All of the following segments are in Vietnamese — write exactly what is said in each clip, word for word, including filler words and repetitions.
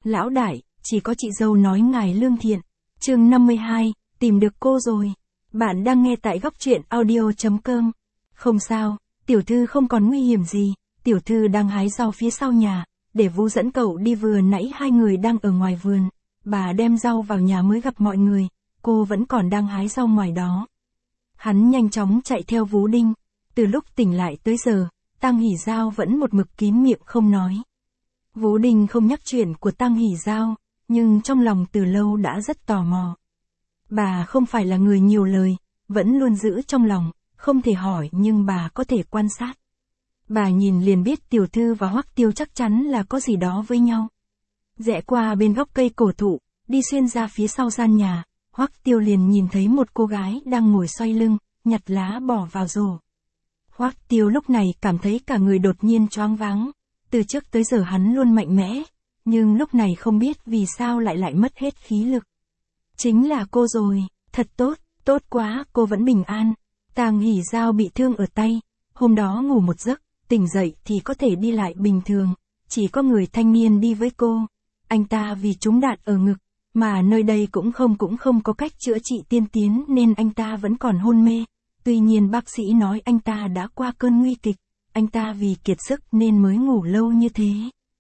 Lão đại, chỉ có chị dâu nói ngài lương thiện. Chương năm mươi hai, tìm được cô rồi. Bạn đang nghe tại góc truyện audio chấm com. Không sao, tiểu thư không còn nguy hiểm gì, tiểu thư đang hái rau phía sau nhà, để Vũ dẫn cậu đi, vừa nãy hai người đang ở ngoài vườn, bà đem rau vào nhà mới gặp mọi người, cô vẫn còn đang hái rau ngoài đó. Hắn nhanh chóng chạy theo Vũ Đinh, từ lúc tỉnh lại tới giờ, Tang Hỷ Giao vẫn một mực kín miệng không nói. Vũ Đinh không nhắc chuyện của Tang Hỷ Giao, nhưng trong lòng từ lâu đã rất tò mò. Bà không phải là người nhiều lời, vẫn luôn giữ trong lòng, không thể hỏi nhưng bà có thể quan sát. Bà nhìn liền biết tiểu thư và Hoắc Tiêu chắc chắn là có gì đó với nhau. Rẽ qua bên gốc cây cổ thụ, đi xuyên ra phía sau gian nhà, Hoắc Tiêu liền nhìn thấy một cô gái đang ngồi xoay lưng, nhặt lá bỏ vào rổ. Hoắc Tiêu lúc này cảm thấy cả người đột nhiên choáng váng, từ trước tới giờ hắn luôn mạnh mẽ, nhưng lúc này không biết vì sao lại lại mất hết khí lực. Chính là cô rồi, thật tốt, tốt quá, cô vẫn bình an. Tang Hỷ Giao bị thương ở tay, hôm đó ngủ một giấc, tỉnh dậy thì có thể đi lại bình thường, chỉ có người thanh niên đi với cô. Anh ta vì trúng đạn ở ngực, mà nơi đây cũng không cũng không có cách chữa trị tiên tiến nên anh ta vẫn còn hôn mê. Tuy nhiên bác sĩ nói anh ta đã qua cơn nguy kịch, anh ta vì kiệt sức nên mới ngủ lâu như thế.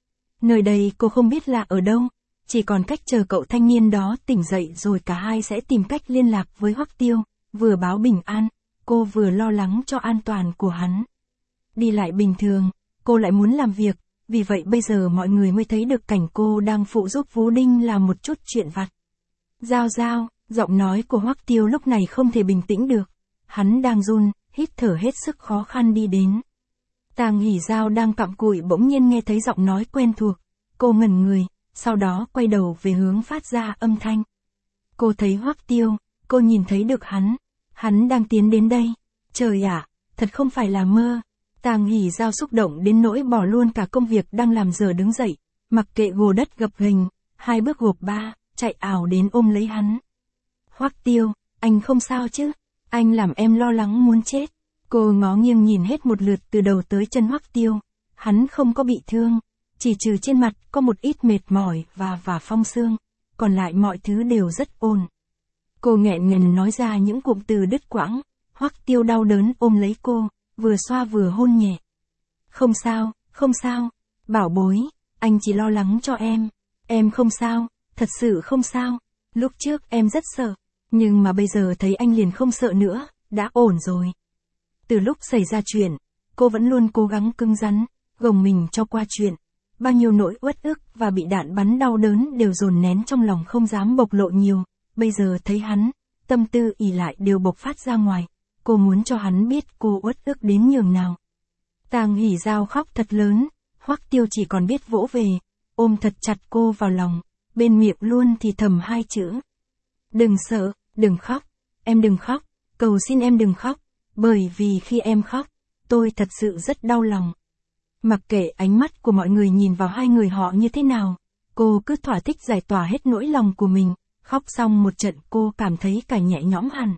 Nơi đây cô không biết là ở đâu, chỉ còn cách chờ cậu thanh niên đó tỉnh dậy rồi cả hai sẽ tìm cách liên lạc với Hoắc Tiêu, vừa báo bình an, cô vừa lo lắng cho an toàn của hắn. Đi lại bình thường, cô lại muốn làm việc, vì vậy bây giờ mọi người mới thấy được cảnh cô đang phụ giúp Vũ Đinh làm một chút chuyện vặt. Giao Giao, giọng nói của Hoắc Tiêu lúc này không thể bình tĩnh được, hắn đang run, hít thở hết sức khó khăn đi đến. Tang Hỷ Giao đang cặm cụi bỗng nhiên nghe thấy giọng nói quen thuộc, cô ngẩn người, sau đó quay đầu về hướng phát ra âm thanh. Cô thấy Hoắc Tiêu, cô nhìn thấy được hắn, hắn đang tiến đến đây. Trời ạ, thật không phải là mơ. Tang Hỷ Giao xúc động đến nỗi bỏ luôn cả công việc đang làm giờ đứng dậy, mặc kệ gồ đất gập ghềnh, hai bước gộp ba, chạy ảo đến ôm lấy hắn. Hoắc Tiêu, anh không sao chứ? Anh làm em lo lắng muốn chết. Cô ngó nghiêng nhìn hết một lượt từ đầu tới chân Hoắc Tiêu, hắn không có bị thương, chỉ trừ trên mặt có một ít mệt mỏi và và phong sương, còn lại mọi thứ đều rất ổn. Cô nghẹn ngần nói ra những cụm từ đứt quãng, Hoắc Tiêu đau đớn ôm lấy cô, vừa xoa vừa hôn nhẹ. Không sao, không sao, bảo bối, anh chỉ lo lắng cho em, em không sao, thật sự không sao, lúc trước em rất sợ, nhưng mà bây giờ thấy anh liền không sợ nữa, đã ổn rồi. Từ lúc xảy ra chuyện, cô vẫn luôn cố gắng cứng rắn, gồng mình cho qua chuyện. Bao nhiêu nỗi uất ức và bị đạn bắn đau đớn đều dồn nén trong lòng không dám bộc lộ nhiều. Bây giờ thấy hắn, tâm tư ỉ lại đều bộc phát ra ngoài. Cô muốn cho hắn biết cô uất ức đến nhường nào. Tang Hỷ Giao khóc thật lớn, Hoắc Tiêu chỉ còn biết vỗ về, ôm thật chặt cô vào lòng, bên miệng luôn thì thầm hai chữ. Đừng sợ, đừng khóc, em đừng khóc, cầu xin em đừng khóc. Bởi vì khi em khóc, tôi thật sự rất đau lòng. Mặc kệ ánh mắt của mọi người nhìn vào hai người họ như thế nào, cô cứ thỏa thích giải tỏa hết nỗi lòng của mình, khóc xong một trận cô cảm thấy cả nhẹ nhõm hẳn.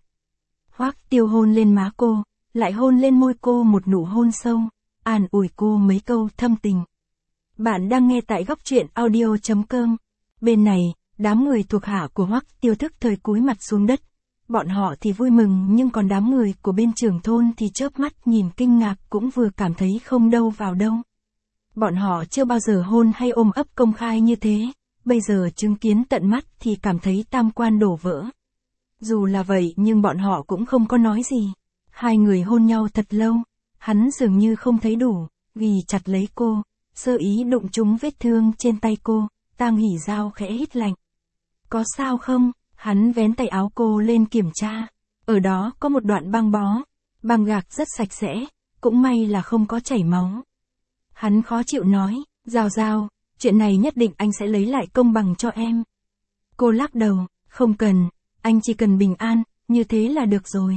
Hoắc Tiêu hôn lên má cô, lại hôn lên môi cô một nụ hôn sâu, an ủi cô mấy câu thâm tình. Bạn đang nghe tại góc truyện audio chấm com. Bên này, đám người thuộc hạ của Hoắc Tiêu thức thời cúi mặt xuống đất. Bọn họ thì vui mừng nhưng còn đám người của bên trưởng thôn thì chớp mắt nhìn kinh ngạc cũng vừa cảm thấy không đâu vào đâu. Bọn họ chưa bao giờ hôn hay ôm ấp công khai như thế, bây giờ chứng kiến tận mắt thì cảm thấy tam quan đổ vỡ. Dù là vậy nhưng bọn họ cũng không có nói gì. Hai người hôn nhau thật lâu, hắn dường như không thấy đủ, vì chặt lấy cô, sơ ý đụng trúng vết thương trên tay cô, Tang Hỷ Giao khẽ hít lạnh. Có sao không? Hắn vén tay áo cô lên kiểm tra, ở đó có một đoạn băng bó, băng gạc rất sạch sẽ, cũng may là không có chảy máu. Hắn khó chịu nói, Giao Giao, chuyện này nhất định anh sẽ lấy lại công bằng cho em. Cô lắc đầu, không cần, anh chỉ cần bình an, như thế là được rồi.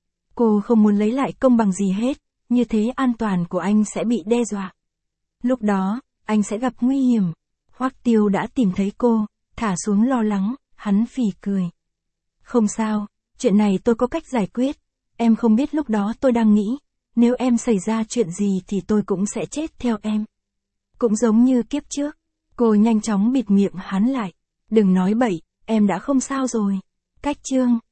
Cô không muốn lấy lại công bằng gì hết, như thế an toàn của anh sẽ bị đe dọa. Lúc đó, anh sẽ gặp nguy hiểm. Hoắc Tiêu đã tìm thấy cô, thả xuống lo lắng. Hắn phì cười. Không sao, chuyện này tôi có cách giải quyết, em không biết lúc đó tôi đang nghĩ, nếu em xảy ra chuyện gì thì tôi cũng sẽ chết theo em. Cũng giống như kiếp trước, Cô nhanh chóng bịt miệng hắn lại. Đừng nói bậy, em đã không sao rồi. Cách chương.